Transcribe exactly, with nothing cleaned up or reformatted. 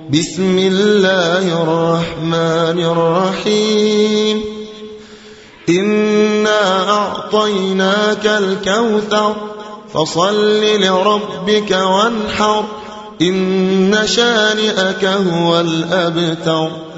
بسم الله الرحمن الرحيم إنا أعطيناك الكوثر فصل لربك وانحر إن شانئك هو الأبتر